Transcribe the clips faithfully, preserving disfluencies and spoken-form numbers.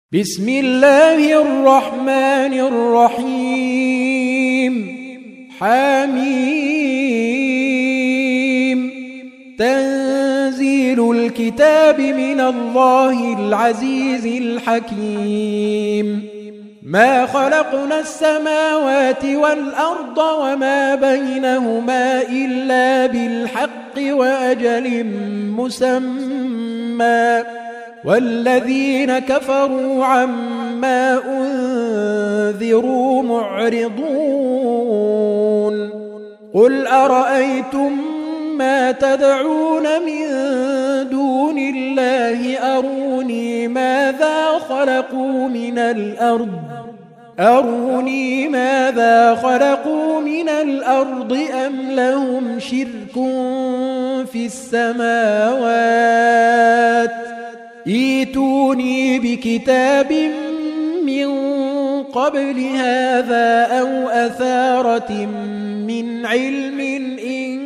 بسم الله الرحمن الرحيم حميم تنزيل الكتاب من الله العزيز الحكيم ما خلقنا السماوات والأرض وما بينهما إلا بالحق وأجل مسمى والذين كفروا عما أنذروا معرضون قل أرأيتم ما تدعون من دون الله أروني ماذا خلقوا من الأرض أروني ماذا خلقوا من الأرض أم لهم شرك في السماوات ائتوني بكتاب من قبل هذا أو أثارة من علم إن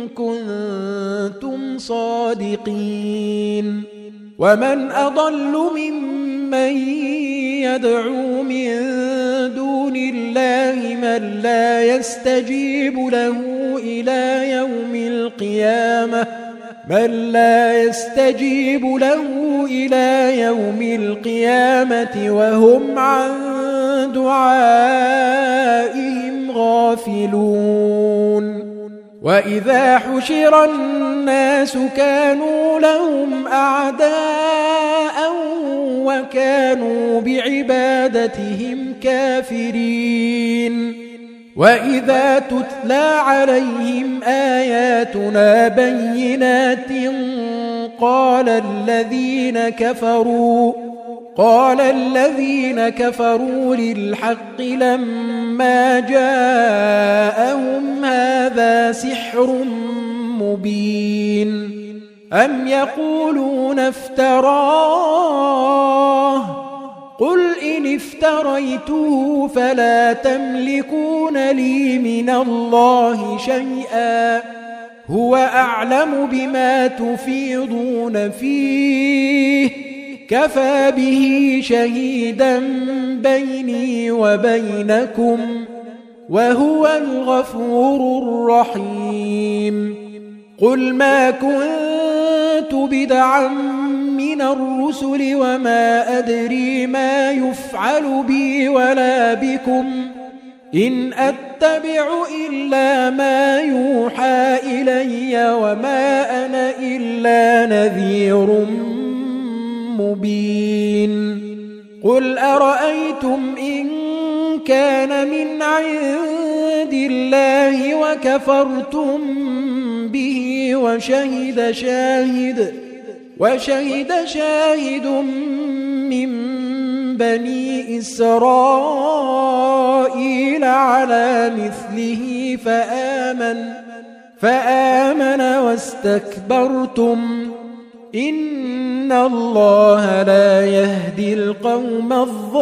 كنتم صادقين ومن أضل ممن يدعو من دون الله من لا يستجيب له إلى يوم القيامة من لا يستجيب له إلى يوم القيامة وهم عن دعائهم غافلون وإذا حشر الناس كانوا لهم أعداء وكانوا بعبادتهم كافرين وإذا تتلى عليهم آياتنا بينات قال الذين كفروا قال الذين كفروا للحق لما جاءهم هذا سحر مبين أم يقولون افتراه قل إن افتريته فلا تملكون لي من الله شيئا هو أعلم بما تفيضون فيه كفى به شهيدا بيني وبينكم وهو الغفور الرحيم قل ما كنت بدعا من الرسل وما أدري ما يفعل بي ولا بكم إن أتبع إلا ما يوحى إلي وما أنا إلا نذير مبين قل أرأيتم إن كان من عند الله وكفرتم به وشهد شاهد وشهد شاهد من بني إسرائيل على مثله فآمن فآمن واستكبرتم إن الله لا يهدي القوم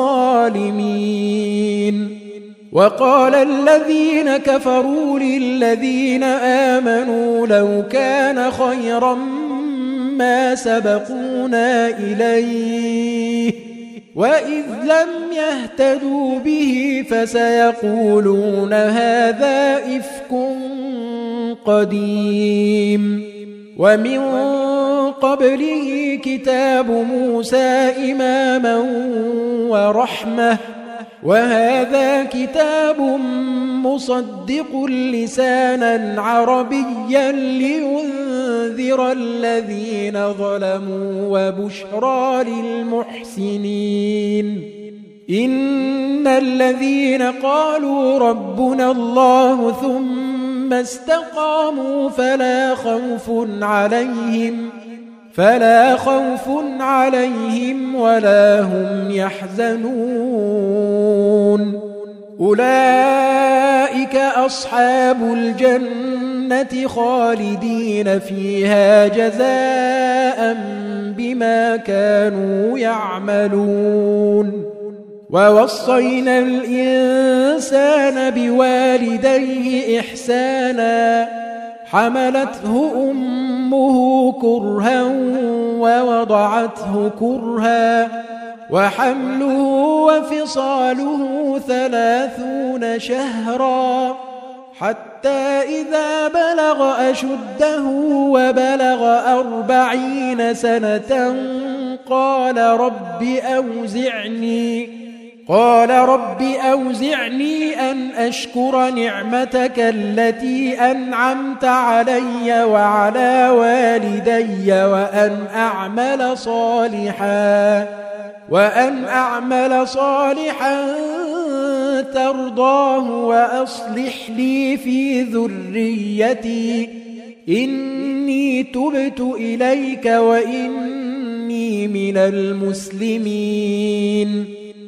الظالمين وقال الذين كفروا للذين آمنوا لو كان خيرا ما سبقونا إليه وإذ لم يهتدوا به فسيقولون هذا إفك قديم ومن قبله كتاب موسى إماما ورحمة وهذا كتاب مصدق لسانا عربيا لينذر الذين ظلموا وبشرى للمحسنين إن الذين قالوا ربنا الله ثم استقاموا فلا خوف عليهم فلا خوف عليهم ولا هم يحزنون أولئك أصحاب الجنة خالدين فيها جزاء بما كانوا يعملون ووصينا الإنسان بوالديه إحسانا حملته أمه كرها ووضعته كرها وحمله وفصاله ثلاثون شهرا حتى إذا بلغ أشده وبلغ أربعين سنة قال رب أوزعني قال رب أوزعني أن أشكر نعمتك التي أنعمت علي وعلى والدي وأن أعمل صالحا وأن أعمل صالحا ترضاه وأصلح لي في ذريتي إني تبت إليك وإني من المسلمين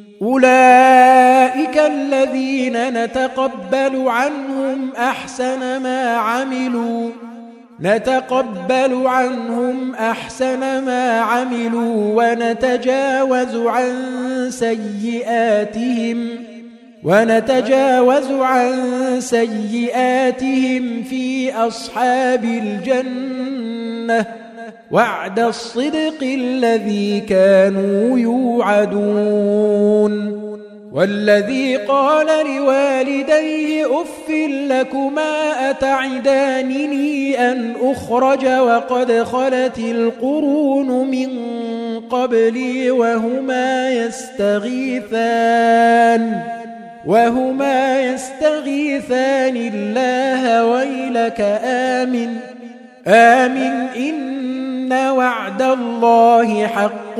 أولئك الذين نتقبل عنهم أحسن ما عملوا نتقبل عنهم أحسن ما عملوا ونتجاوز عن سيئاتهم ونتجاوز عن سيئاتهم في أصحاب الجنة وعد الصدق الذي كانوا يوعدون والذي قال لوالديه أف لكما أتعدانني أن أخرج وقد خلت القرون من قبلي وهما يستغيثان وهما يستغيثان الله ويلك آمن آمن إن وعد الله حق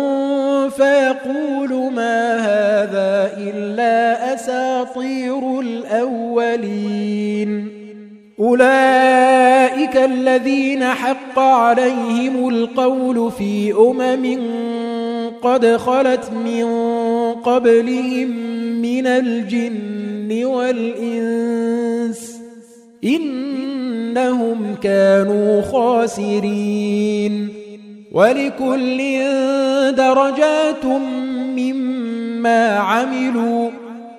فيقول ما هذا إلا أساطير الأولين أولئك الذين حق عليهم القول في أمم قد خلت من قبلهم من الجن والإنس إنهم كانوا خاسرين ولكل درجات مما عملوا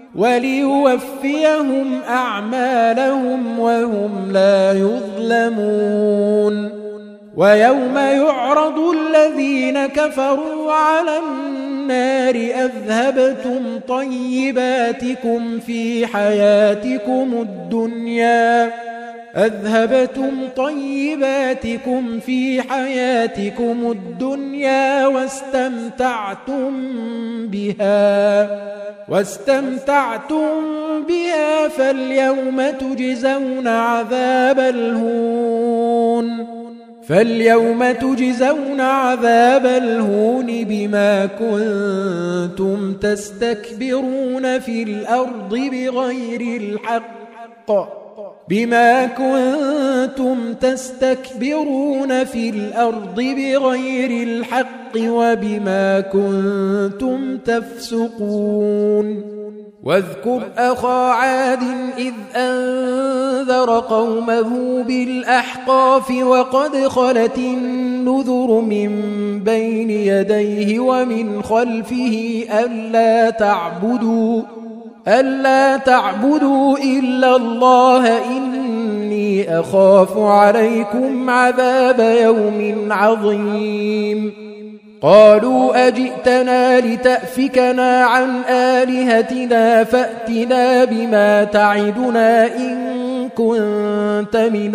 وليوفيهم أعمالهم وهم لا يظلمون ويوم يعرض الذين كفروا على النار أذهبتم طيباتكم في حياتكم الدنيا أذهبتم طيباتكم في حياتكم الدنيا واستمتعتم بها واستمتعتم بها فاليوم تجزون عذاب الهون فاليوم تجزون عذاب الهون بما كنتم تستكبرون في الأرض بغير الحق بما كنتم تستكبرون في الأرض بغير الحق وبما كنتم تفسقون واذكر أخا عاد إذ أنذر قومه بالأحقاف وقد خلت النذر من بين يديه ومن خلفه ألا تعبدوا ألا تعبدوا إلا الله إني أخاف عليكم عذاب يوم عظيم قالوا أجئتنا لتأفكنا عن آلهتنا فأتنا بما تعدنا إن كنت من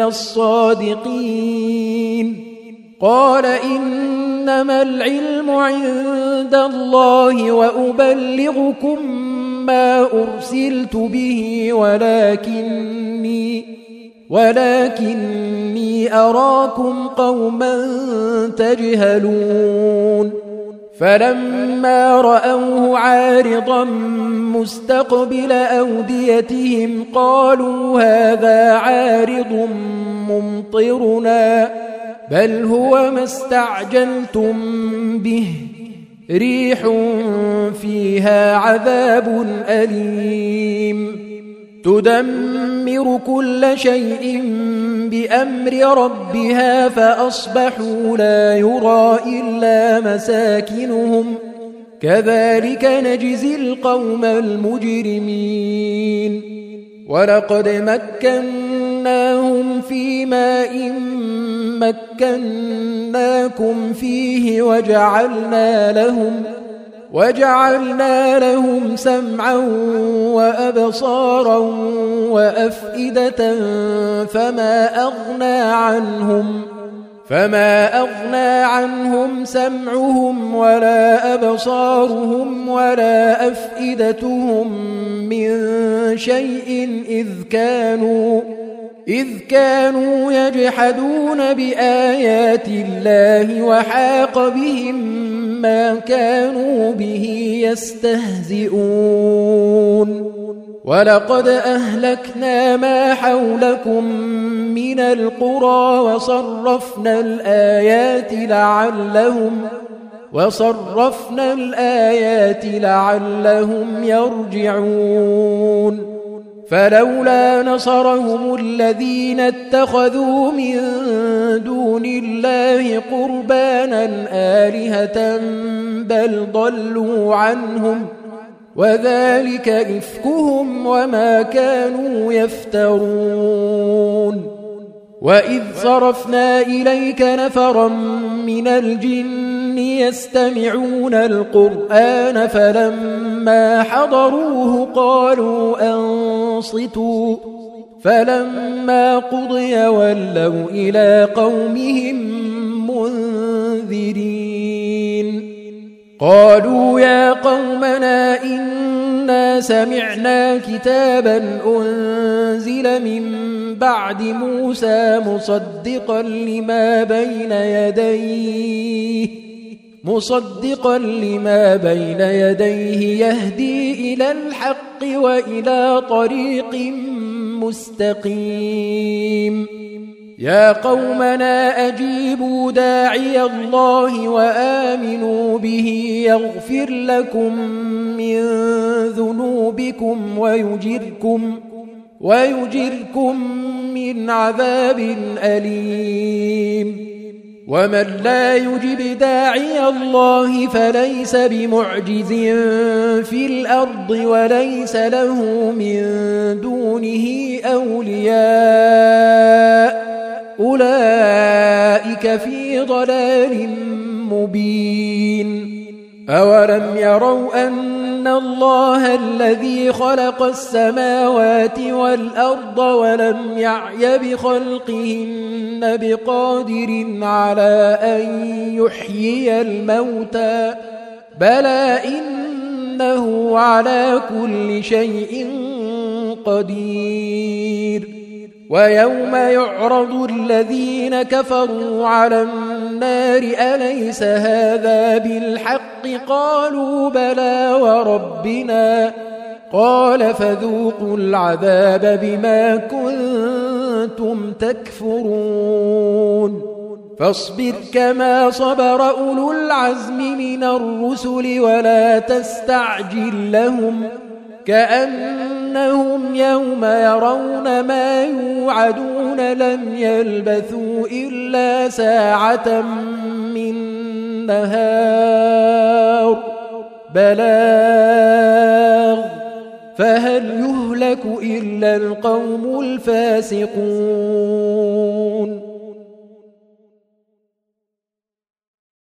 الصادقين قال إنما العلم عند الله وأبلغكم ما أرسلت به ولكني ولكني أراكم قوما تجهلون فلما رأوه عارضا مستقبل أوديتهم قالوا هذا عارض ممطرنا بل هو ما استعجلتم به ريح فيها عذاب أليم تدمر كل شيء بأمر ربها فأصبحوا لا يرى إلا مساكنهم كذلك نجزي القوم المجرمين ولقد مكناهم في ماء مكناكم فيه وجعلنا لهم وجعلنا لهم سمعا وأبصارا وأفئدة فما أغنى عنهم فما أغنى عنهم سمعهم ولا أبصارهم ولا أفئدتهم من شيء إذ كانوا إذ كانوا يجحدون بآيات الله وحاق بهم ما كانوا به يستهزئون ولقد أهلكنا ما حولكم من القرى وصرفنا الآيات لعلهم وصرفنا الآيات لعلهم يرجعون فلولا نصرهم الذين اتخذوا من دون الله قربانا آلهة بل ضلوا عنهم وذلك إفكهم وما كانوا يفترون وإذ صرفنا إليك نفرا من الجن يستمعون القرآن فلما حضروه قالوا أنصتوا فلما قضي ولوا إلى قومهم منذرين قالوا يا قومنا إنا سمعنا كتابا أنزل من بعد موسى مصدقا لما بين يديه مصدقا لما بين يديه يهدي إلى الحق وإلى طريق مستقيم يا قومنا أجيبوا داعي الله وآمنوا به يغفر لكم من ذنوبكم ويجركم ويجركم من عذاب أليم ومن لا يجب داعي الله فليس بمعجز في الأرض وليس له من دونه أولياء أولئك في ضلال مبين أولم يروا أن الله الذي خلق السماوات والأرض ولم يعي بخلقهن بقادر على أن يحيي الموتى بلى إنه على كل شيء قدير ويوم يعرض الذين كفروا على النار أليس هذا بالحق قالوا بلى وربنا قال فذوقوا العذاب بما كنتم تكفرون فاصبر كما صبر أولو العزم من الرسل ولا تستعجل لهم كأنهم يوم يرون ما يوعدون لم يلبثوا إلا ساعة من نهار بلاغ فهل يهلك إلا القوم الفاسقون